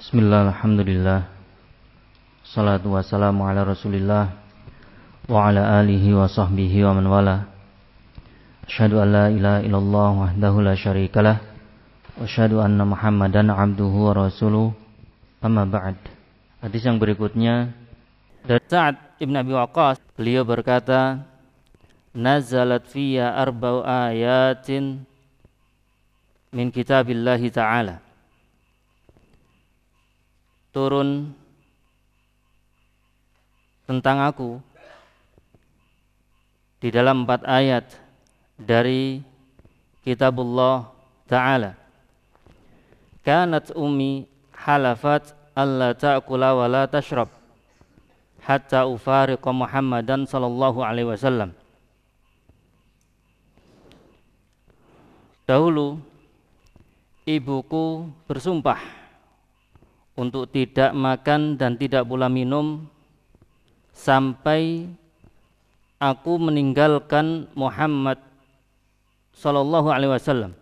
Bismillah, alhamdulillah. Salatu wassalamu ala rasulillah wa ala alihi wa sahbihi wa man wala. Asyhadu an la ilaha illallah wahdahu la syarikalah wa asyhadu anna Muhammadan abduhu wa rasuluh. Amma ba'd. Hadis yang berikutnya dari Sa'ad ibn Abi Waqqas, beliau berkata, nazalat fiyya arba'u ayatin min kitabillahi ta'ala. Turun tentang aku di dalam 4 ayat dari kitabullah ta'ala. Kanat ummi halafat alla ta'kula wa la tashrab hatta ufariqa Muhammadan sallallahu alaihi wasallam. Dahulu ibuku bersumpah untuk tidak makan dan tidak pula minum sampai aku meninggalkan Muhammad sallallahu alaihi wasallam.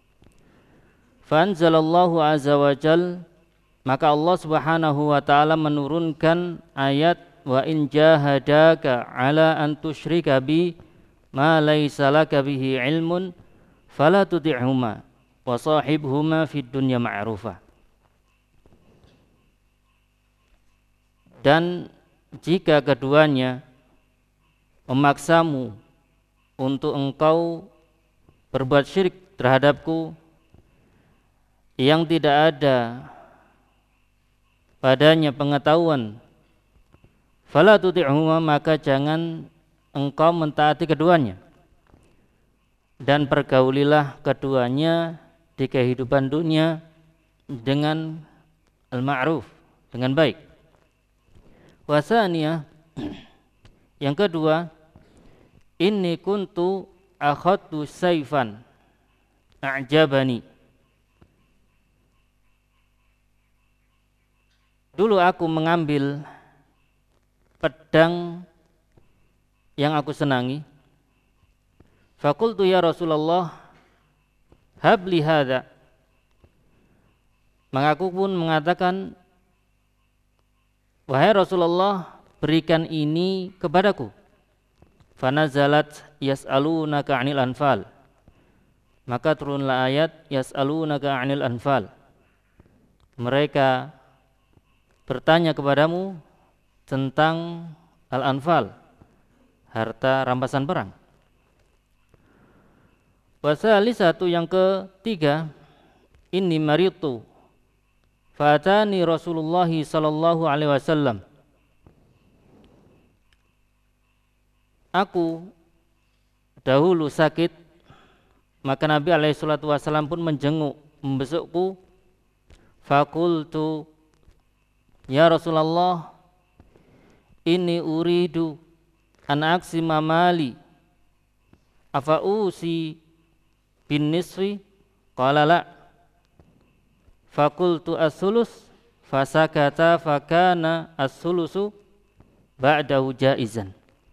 Fa anzalallahu azza wa jal, maka Allah Subhanahu wa taala menurunkan ayat wa in jahadaka ala an tusyrika bi ma laisa laka bihi ilmun fala tuti'huma wa sahibhuma fid dunya ma'rufa. Dan jika keduanya memaksamu untuk engkau berbuat syirik terhadapku yang tidak ada padanya pengetahuan, fala tuti'huma, maka jangan engkau mentaati keduanya, dan pergaulilah keduanya di kehidupan dunia dengan al-ma'ruf, dengan baik. Wasaniyah, yang kedua, inni kuntu akhadtu sayfan a'jabani. Dulu aku mengambil pedang yang aku senangi. Faqultu ya Rasulullah habli hadza. Maka aku pun mengatakan, wahai Rasulullah, berikan ini kepadaku. Fanazalat yas'alunaka 'anil anfal. Maka turunlah ayat yas'alunaka 'anil anfal. Mereka bertanya kepadamu tentang al-anfal, harta rampasan perang. Wasalisatu, yang ketiga, inni maritu fatani Rasulullah sallallahu alaihi wasallam. Aku dahulu sakit, maka Nabi alaihi salatu wasallam pun menjenguk, membesukku. Fakultu ya Rasulullah, inni uridu an aksima mali afa usi bin nisfi, qala la. Fakultu as-sulus, fasakata fakana as-sulusu ba'dahu jaizan.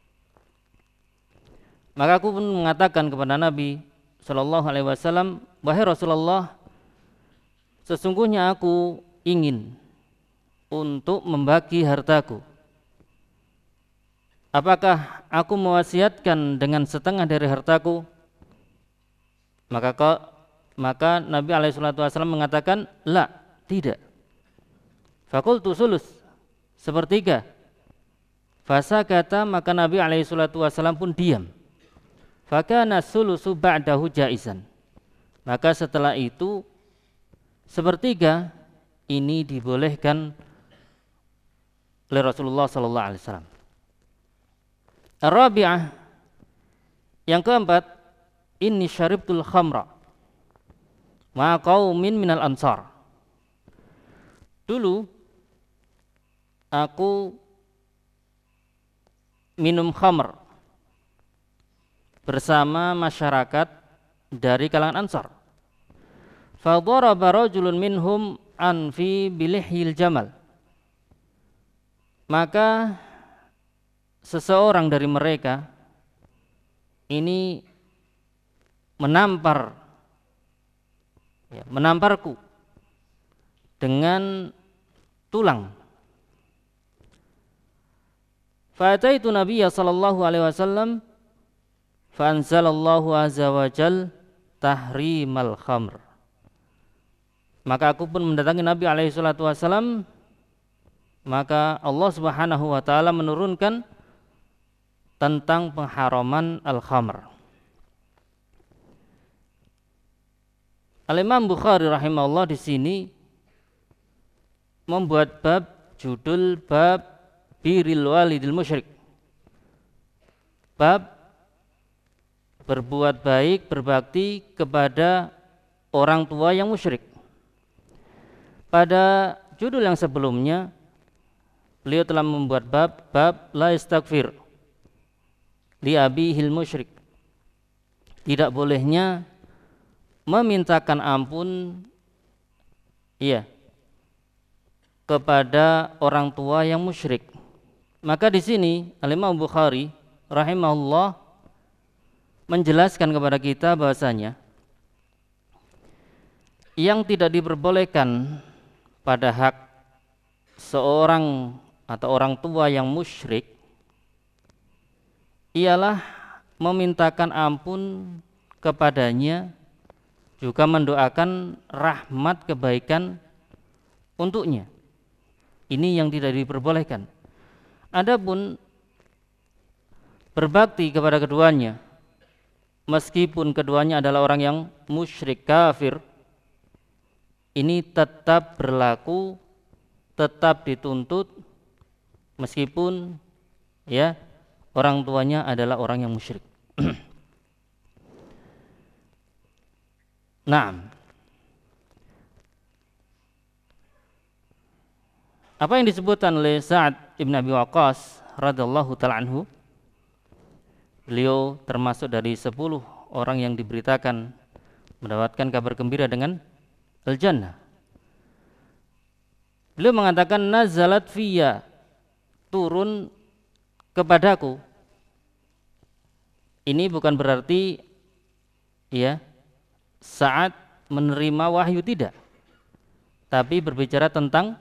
Maka aku pun mengatakan kepada Nabi sallallahu alaihi wasallam, wahai Rasulullah, sesungguhnya aku ingin untuk membagi hartaku. Apakah aku mewasiatkan dengan setengah dari hartaku? Maka Nabi SAW mengatakan, la, tidak. Fakultu sulus, sepertiga. Fasakata, maka Nabi SAW pun diam. Fakana sulusu ba'dahu jaizan. Maka setelah itu sepertiga ini dibolehkan oleh Rasulullah SAW. Ar-rabi'ah, yang keempat, inni syaribtul khamra ma qaumin minal ansar. Dulu aku minum khamr bersama masyarakat dari kalangan Ansar. Fa daraba rajulun minhum anfi bilihil jamal. Maka seseorang dari mereka ini menamparku dengan tulang. Fa'ataitu Nabiyya sallallahu alaihi wasallam fa anzalallahu azza wa jal tahrimal khamr. Maka aku pun mendatangi Nabi alaihi salatu wasallam, maka Allah Subhanahu wa taala menurunkan tentang pengharaman al-khamr. Al-Imam Bukhari rahimahullah di sini membuat bab, judul bab birril walidil musyrik. Bab berbuat baik, berbakti kepada orang tua yang musyrik. Pada judul yang sebelumnya beliau telah membuat bab la istaghfir li abihil musyrik. Tidak bolehnya memintakan ampun kepada orang tua yang musyrik. Maka di sini Al-Imam Bukhari rahimahullah menjelaskan kepada kita bahwasanya yang tidak diperbolehkan pada hak seorang atau orang tua yang musyrik ialah memintakan ampun kepadanya, juga mendoakan rahmat kebaikan untuknya. Ini yang tidak diperbolehkan. Adapun berbakti kepada keduanya, meskipun keduanya adalah orang yang musyrik kafir, ini tetap berlaku, tetap dituntut, meskipun orang tuanya adalah orang yang musyrik. Nah, apa yang disebutkan oleh Sa'ad ibn Abi Waqqas radhiyallahu ta'ala anhu, beliau termasuk dari 10 orang yang diberitakan mendapatkan kabar gembira dengan al-jannah. Beliau mengatakan nazalat fiyya, turun kepadaku. Ini bukan berarti Sa'ad menerima wahyu, tidak, tapi berbicara tentang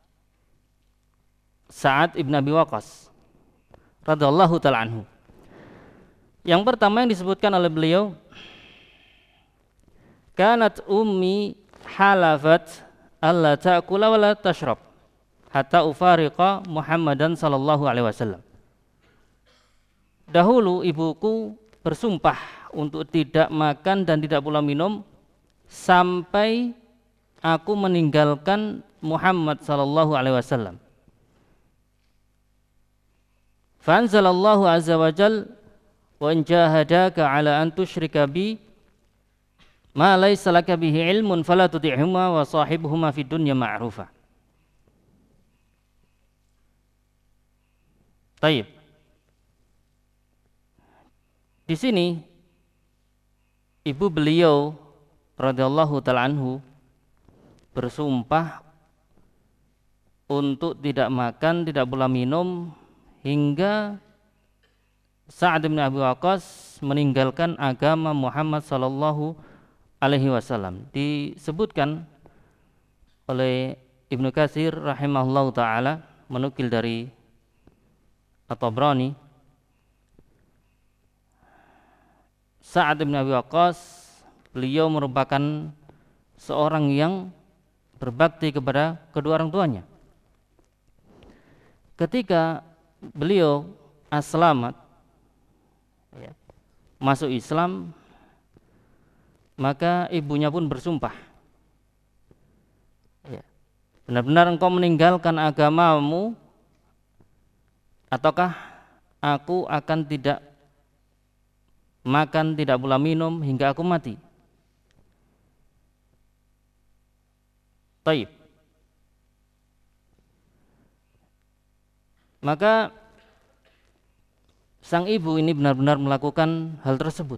Sa'ad ibn Abi Waqqas radhiyallahu ta'ala anhu. Yang pertama yang disebutkan oleh beliau, kanat ummi halafat alla ta'kula wa la tashrab hatta ufariqa Muhammadan sallallahu alaihi wasallam. Dahulu ibuku bersumpah untuk tidak makan dan tidak pula minum sampai aku meninggalkan Muhammad sallallahu alaihi wasallam. Fa anzalallahu azza wa jal wa in jahadaka ala an tusyrika bi ma laysa laka bihi ilmun fala tuti'huma wa sahibhuma fid dunya ma'rufa. Baik. Di sini ibu beliau radhiyallahu ta'ala anhu bersumpah untuk tidak makan, tidak pula minum hingga Sa'ad bin Abi Waqqas meninggalkan agama Muhammad sallallahu alaihi wasallam. Disebutkan oleh Ibnu Katsir rahimahullahu taala, menukil dari At-Tabrani, Sa'ad bin Abi Waqqas beliau merupakan seorang yang berbakti kepada kedua orang tuanya. Ketika beliau aslamat, masuk Islam, maka ibunya pun bersumpah, benar-benar engkau meninggalkan agamamu ataukah aku akan tidak makan, tidak pula minum hingga aku mati. Taib. Maka sang ibu ini benar-benar melakukan hal tersebut.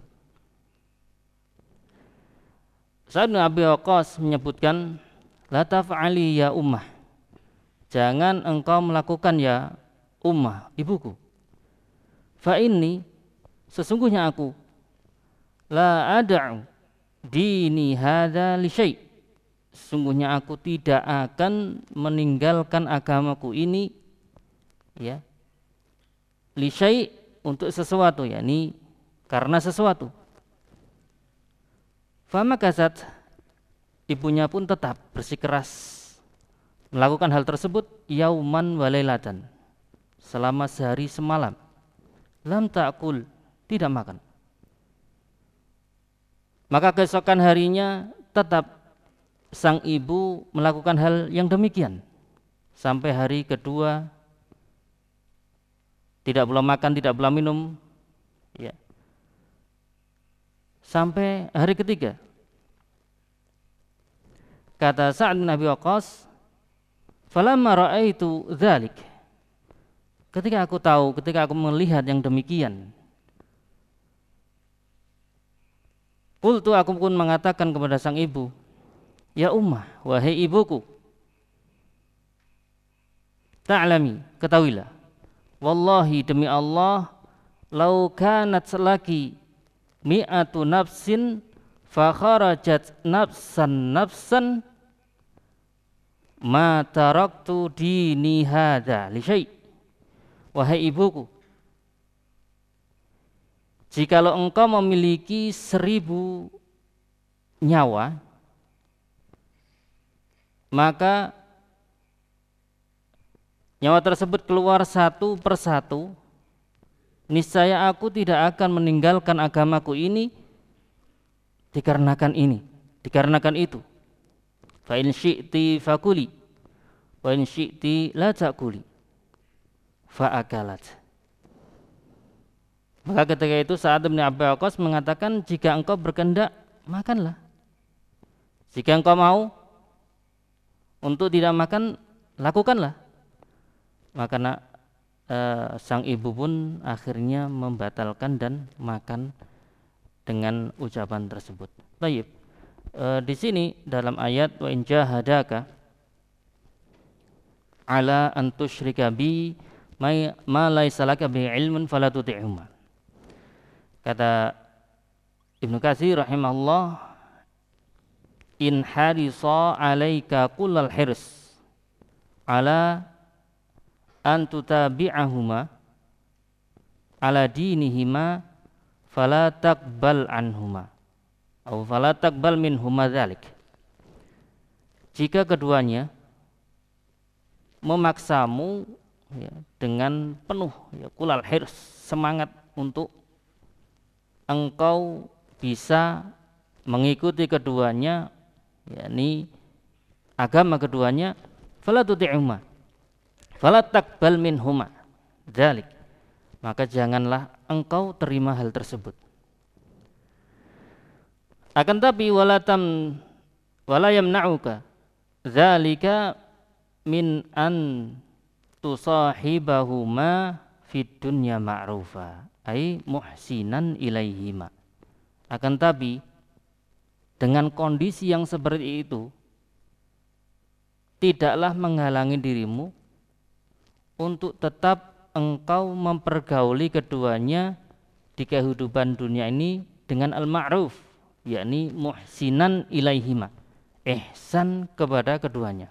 Sa'ad bin Abi Waqqas menyebutkan, la taf'ali ya ummah, jangan engkau melakukan ya ummah, ibuku. Fa inni, sesungguhnya aku, la ada'u dini hadza li syai', sungguhnya aku tidak akan meninggalkan agamaku ini, ya, li syai' untuk sesuatu, yakni karena sesuatu. Fama kasat, ibunya pun tetap bersikeras melakukan hal tersebut yauman walailatan, selama sehari semalam. Lam ta'kul, tidak makan. Maka keesokan harinya tetap sang ibu melakukan hal yang demikian sampai hari kedua, tidak pula makan, tidak pula minum, ya, sampai hari ketiga. Kata Sa'ad bin Abi Waqqas, falamma ra'aitu dzalik, ketika aku melihat yang demikian, qultu, aku pun mengatakan kepada sang ibu, ya ummah, wahai ibuku, ta'lami, ketahuilah, wallahi, demi Allah, lau kanat laki mi'atu nafsin fa kharajat nafsan ma taraktu dini hadza li syai'. Wahai ibuku, jikalau engkau memiliki 1000 nyawa, maka nyawa tersebut keluar satu persatu, niscaya aku tidak akan meninggalkan agamaku ini dikarenakan ini, dikarenakan itu. Fa in syi'ti fakuli wa in syi'ti la ta'kuli fa akalat. Maka ketika itu Sa'ad bin Abi Waqqas mengatakan, jika engkau berkehendak, makanlah. Jika engkau mau untuk tidak makan, lakukanlah. Maka sang ibu pun akhirnya membatalkan dan makan dengan ucapan tersebut. Baik. Di sini dalam ayat wa in jahadaka ala an tusyrika bi ma laisa laka bi ilmun fala tuti'huma. Kata Ibnu Katsir rahimahullah, in harisa alaika kullal hirs ala an tutabi'ahuma ala dinihima fala taqbal anhuma atau fala taqbal minhuma dzalik. Jika keduanya memaksamu, ya, dengan penuh, ya, kulal hirs, semangat untuk engkau bisa mengikuti keduanya, yakni agama keduanya, fala tuti'huma fala taqbal minhuma dzalik, maka janganlah engkau terima hal tersebut. Akan tapi wala yamna'uka dzalika min an tusahibahuma fid dunya ma'rufa ai muhsinan ilaihima. Akan tapi dengan kondisi yang seperti itu, tidaklah menghalangi dirimu untuk tetap engkau mempergauli keduanya di kehidupan dunia ini dengan al-ma'ruf, yakni muhsinan ilaihima, ihsan kepada keduanya.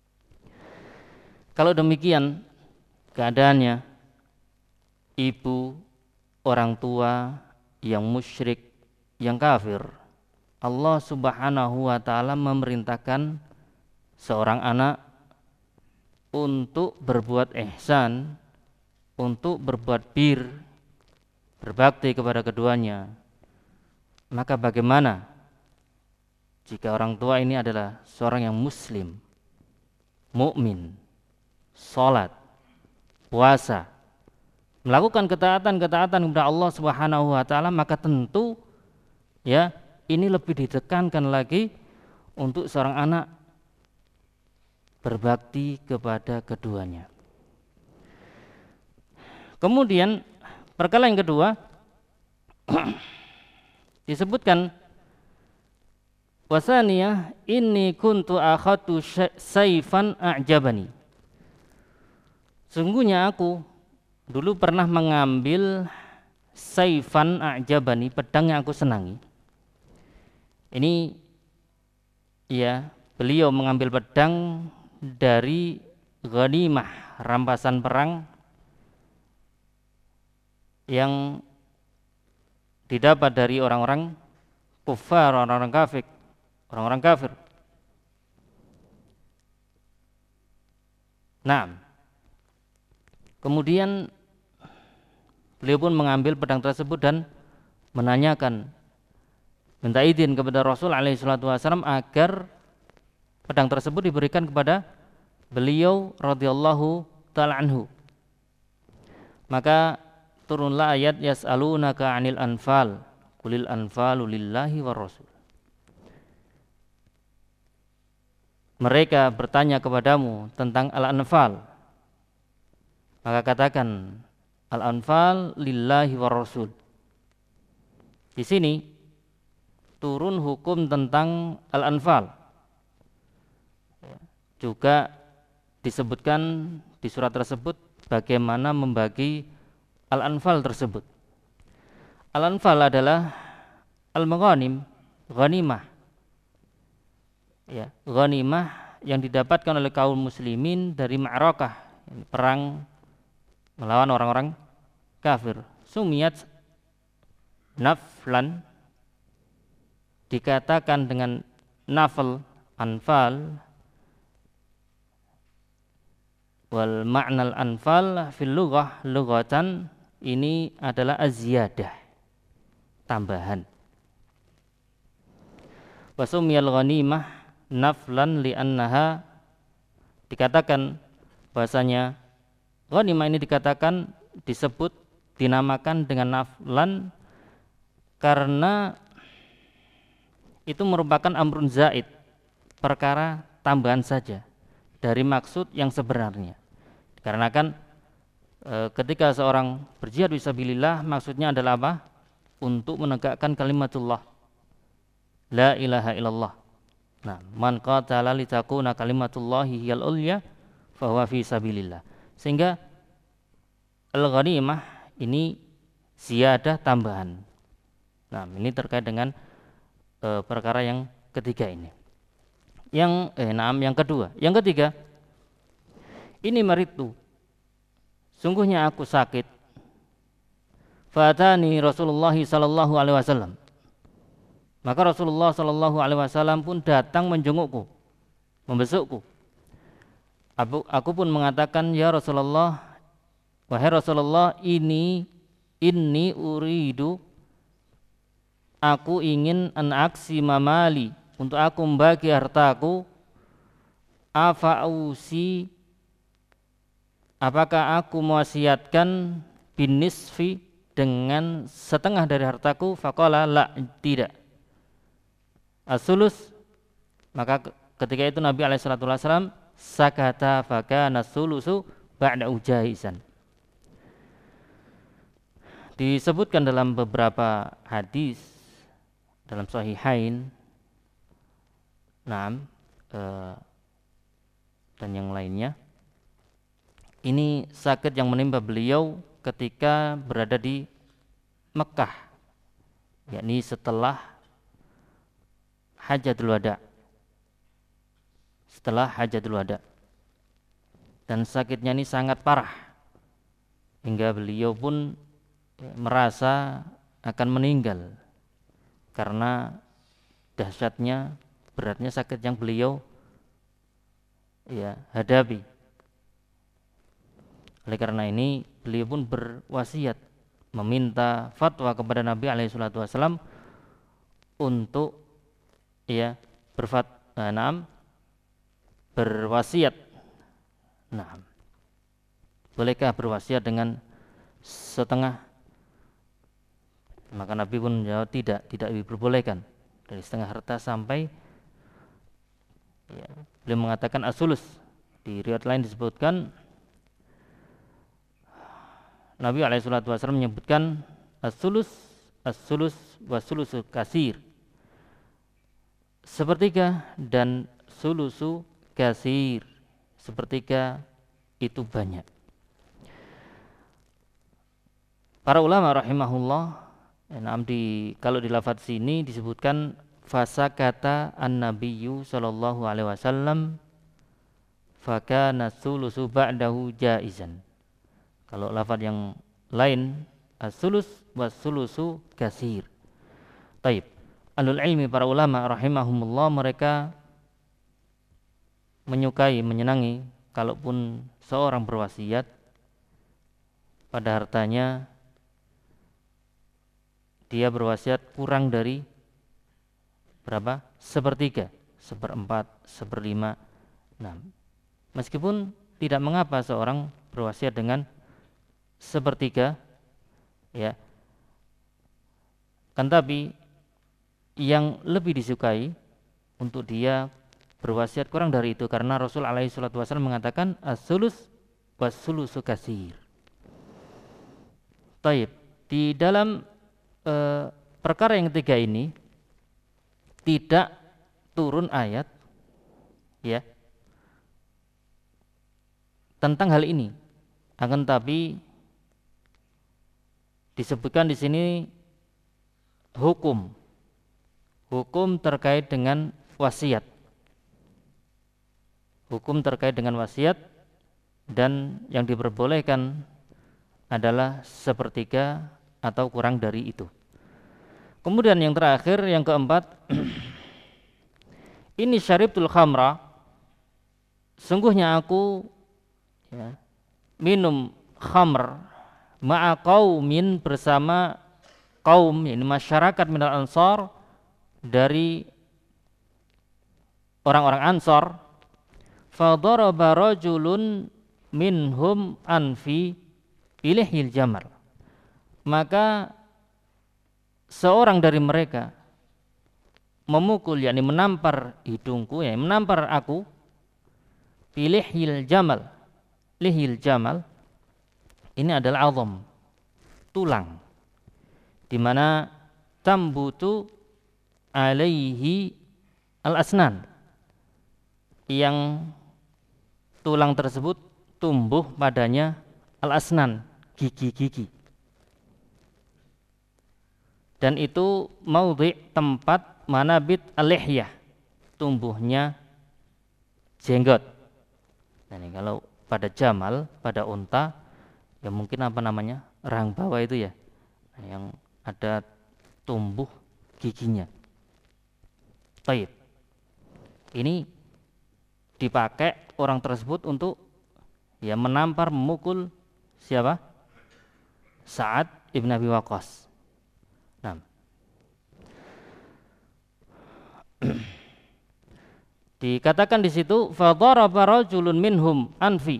Kalau demikian keadaannya, ibu, orang tua yang musyrik, yang kafir, Allah Subhanahu wa ta'ala memerintahkan seorang anak untuk berbuat ihsan, untuk berbuat bir, berbakti kepada keduanya. Maka bagaimana jika orang tua ini adalah seorang yang muslim, mukmin, salat, puasa, melakukan ketaatan-ketaatan kepada Allah Subhanahu wa ta'ala, maka tentu, ya, ini lebih ditekankan lagi untuk seorang anak berbakti kepada keduanya. Kemudian perkara yang kedua disebutkan, wasaniyah inni kuntu akhatu saifan a'jabani. Sungguhnya aku dulu pernah mengambil saifan a'jabani, pedang yang aku senangi. Ini, ya, beliau mengambil pedang dari ghanimah, rampasan perang yang didapat dari orang-orang kufar, orang-orang kafir, orang-orang kafir. Nah, kemudian beliau pun mengambil pedang tersebut dan menanyakan, minta izin kepada Rasul SAW agar pedang tersebut diberikan kepada beliau radhiyallahu ta'ala anhu. Maka turunlah ayat yas'alunaka 'anil anfal qulil anfalu lillahi war rasul. Mereka bertanya kepadamu tentang al-anfal, maka katakan al-anfal lillahi war rasul. Di sini turun hukum tentang al-anfal. Juga disebutkan di surat tersebut bagaimana membagi al-anfal tersebut. Al-anfal adalah al-maghanim, ghanimah. Ya, ghanimah yang didapatkan oleh kaum muslimin dari ma'rakah, perang melawan orang-orang kafir. Sumiyat naflan, dikatakan dengan nafal, anfal. Wal ma'nal anfal fil lughah, lughatan ini adalah az-ziyadah, tambahan. Wasumiyal ghanimah naflan li'annaha, dikatakan bahasanya ghanimah ini dikatakan disebut dinamakan dengan naflan karena itu merupakan amrun zaid, perkara tambahan saja dari maksud yang sebenarnya. Dikarenakan ketika seorang berjihad fisabilillah maksudnya adalah apa? Untuk menegakkan kalimatullah la ilaha illallah. Nah, man qatala litakuna kalimatullahi hiyal ulya fahuwa fi sabilillah. Sehingga al-ghanimah ini ziyadah, tambahan. Nah, ini terkait dengan perkara yang ketiga ini. Yang kedua, yang ketiga, ini maritu, sungguhnya aku sakit. Fatani Rasulullah sallallahu alaihi wasallam. Maka Rasulullah sallallahu alaihi wasallam pun datang menjengukku, membesukku. Aku pun mengatakan, ya Rasulullah, wahai Rasulullah, inni uridu, aku ingin an aksi mamali, untuk aku membagi hartaku. Afa'usi, apakah aku mewasiatkan binisfi, dengan setengah dari hartaku? Faqala la, tidak. As-sulus, maka ketika itu Nabi SAW sakata fakana sulusu ba'da ujahizan. Disebutkan dalam beberapa hadis dalam sahihain, dan yang lainnya, ini sakit yang menimpa beliau ketika berada di Mekah, yakni setelah Hajatul Wada, dan sakitnya ini sangat parah hingga beliau pun merasa akan meninggal karena dahsyatnya, beratnya sakit yang beliau hadapi. Oleh karena ini beliau pun berwasiat, meminta fatwa kepada Nabi SAW untuk berwasiat. Bolehkah berwasiat dengan setengah? Maka Nabi pun menjawab tidak diperbolehkan dari setengah harta sampai beliau mengatakan as-sulus. Di riwayat lain disebutkan Nabi SAW menyebutkan as-sulus was-sulusu kasir, sepertiga dan sulusu kasir, sepertiga itu banyak. Para ulama rahimahullah, kalau di lafaz sini disebutkan fasakata an-nabiyyu sallallahu alaihi wasallam fakana tsulusu ba'dahu jaizan. Kalau lafaz yang lain as-sulus was-sulusu katsir. Taib. Ahlul ilmi, para ulama rahimahumullah, mereka menyukai, menyenangi kalaupun seorang berwasiat pada hartanya, dia berwasiat kurang dari berapa? Sepertiga, seperempat, seperlima. Nah, meskipun tidak mengapa seorang berwasiat dengan sepertiga, ya, kan tapi yang lebih disukai untuk dia berwasiat kurang dari itu, karena Rasul alaihi salatu wasallam mengatakan as-sulus was-sulusu katsir. Taib. Di dalam perkara yang ketiga ini tidak turun ayat, ya, tentang hal ini. Akan tapi disebutkan di sini hukum terkait dengan wasiat. Hukum terkait dengan wasiat, dan yang diperbolehkan adalah sepertiga atau kurang dari itu. Kemudian yang terakhir, yang keempat, ini syaribtul khamra, sungguhnya aku, ya, minum khamr ma'a qaumin, bersama kaum, ini masyarakat minal ansar, dari orang-orang Ansar. Fadaraba rajulun minhum anfi ilihil jamal, maka seorang dari mereka memukul, yakni menampar hidungku, ya, menampar aku, ilihil jamal. Lihil jamal ini adalah azam, tulang, di mana tambutu alaihi al-asnan, yang tulang tersebut tumbuh padanya al-asnan, gigi-gigi. Dan itu maudhi', tempat, manabit al-lihyah, tumbuhnya jenggot. Nah, ini kalau pada jamal, pada unta, ya mungkin apa namanya, rahang bawah itu ya, yang ada tumbuh giginya. Taib. Ini dipakai orang tersebut untuk, ya, menampar, memukul siapa? Sa'ad ibn Abi Waqqas. Nah, dikatakan di situ fadaraba rajulun minhum anfi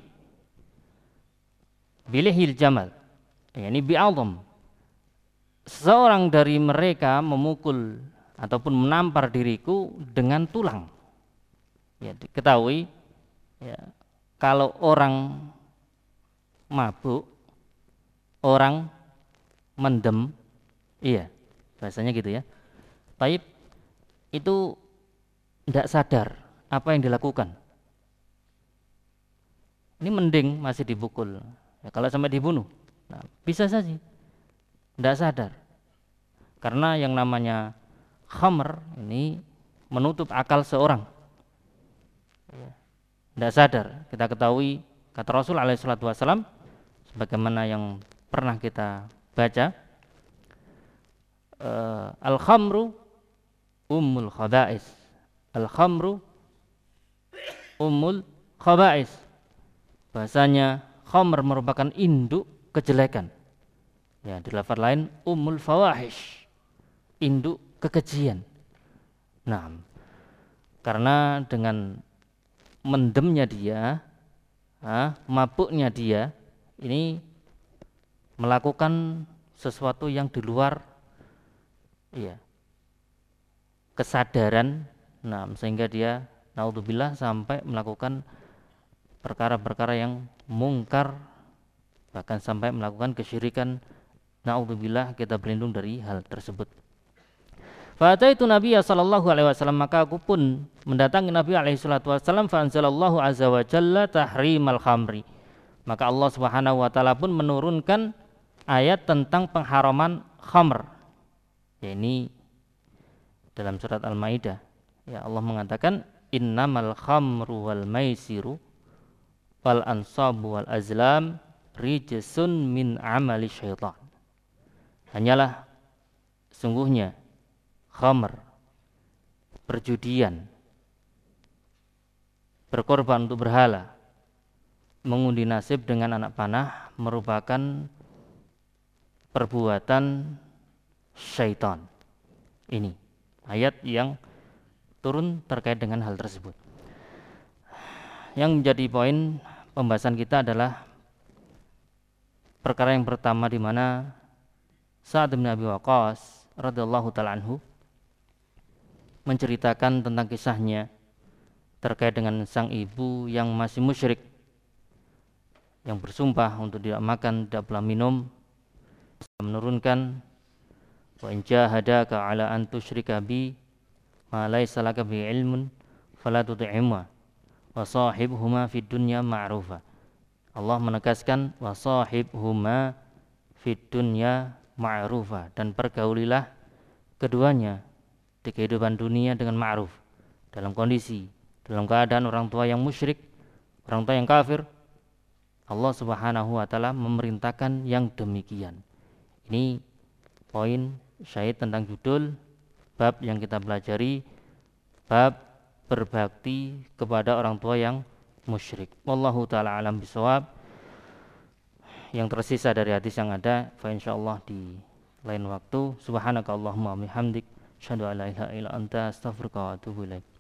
bilihil jamal, ini bi'adham. Seorang dari mereka memukul ataupun menampar diriku dengan tulang. Ya, diketahui, ya, kalau orang mabuk, orang mendem, iya, bahasanya gitu ya. Taib, itu tidak sadar apa yang dilakukan. Ini mending masih dipukul. Ya, kalau sampai dibunuh, nah, bisa saja tidak sadar. Karena yang namanya khamr ini menutup akal seorang. Tidak sadar. Kita ketahui kata Rasul alaihi salatu wasallam, sebagaimana yang pernah kita baca, al-khamru ummul khaba'is. Al-khamru ummul khaba'is. Bahasanya khamr merupakan induk kejelekan. Ya, di lafaz lain ummul fawahish, induk kekejian. Nah, karena dengan mendemnya dia, mabuknya dia, ini melakukan sesuatu yang di luar, ya, kesadaran, nah, sehingga dia naudzubillah sampai melakukan perkara-perkara yang mungkar, bahkan sampai melakukan kesyirikan. Naudzubillah, kita berlindung dari hal tersebut. Fa'ataitu Nabiya sallallahu alaihi wasallam, maka aku pun mendatangi Nabi alaihi salatu wasallam, fa anzalallahu azza wa jalla tahrimal khamri. Maka Allah Subhanahu wa taala pun menurunkan ayat tentang pengharaman khamr. Ya, ini dalam surat Al-Maidah. Ya, Allah mengatakan innamal khamru wal maisiru wal ansabu wal azlam rijsun min amali syaitan. Hanyalah sungguhnya khamr, perjudian, berkorban untuk berhala, mengundi nasib dengan anak panah merupakan perbuatan syaitan. Ini ayat yang turun terkait dengan hal tersebut. Yang menjadi poin pembahasan kita adalah perkara yang pertama, di mana Sa'ad bin Abi Waqqas radhiyallahu ta'ala anhu menceritakan tentang kisahnya terkait dengan sang ibu yang masih musyrik, yang bersumpah untuk tidak makan, tidak pula minum, menurunkan wa in jahadaka ala an tusyrika bi ma laysa laka bi ilmun fala tuti'huma wa sahibhuma fid dunya ma'rufa. Allah menegaskan wa sahibhuma fid dunya ma'rufa, dan pergaulilah keduanya di kehidupan dunia dengan ma'ruf, dalam keadaan orang tua yang musyrik, orang tua yang kafir. Allah Subhanahu wa taala memerintahkan yang demikian. Ini poin syahid tentang judul bab yang kita pelajari, bab berbakti kepada orang tua yang musyrik. Wallahu taala alam bisawab. Yang tersisa dari hadis yang ada, fa insyaallah di lain waktu. Subhanakallahumma wa bihamdik, asyhadu an la ilaha illa anta, astaghfiruka wa atubu ilaik.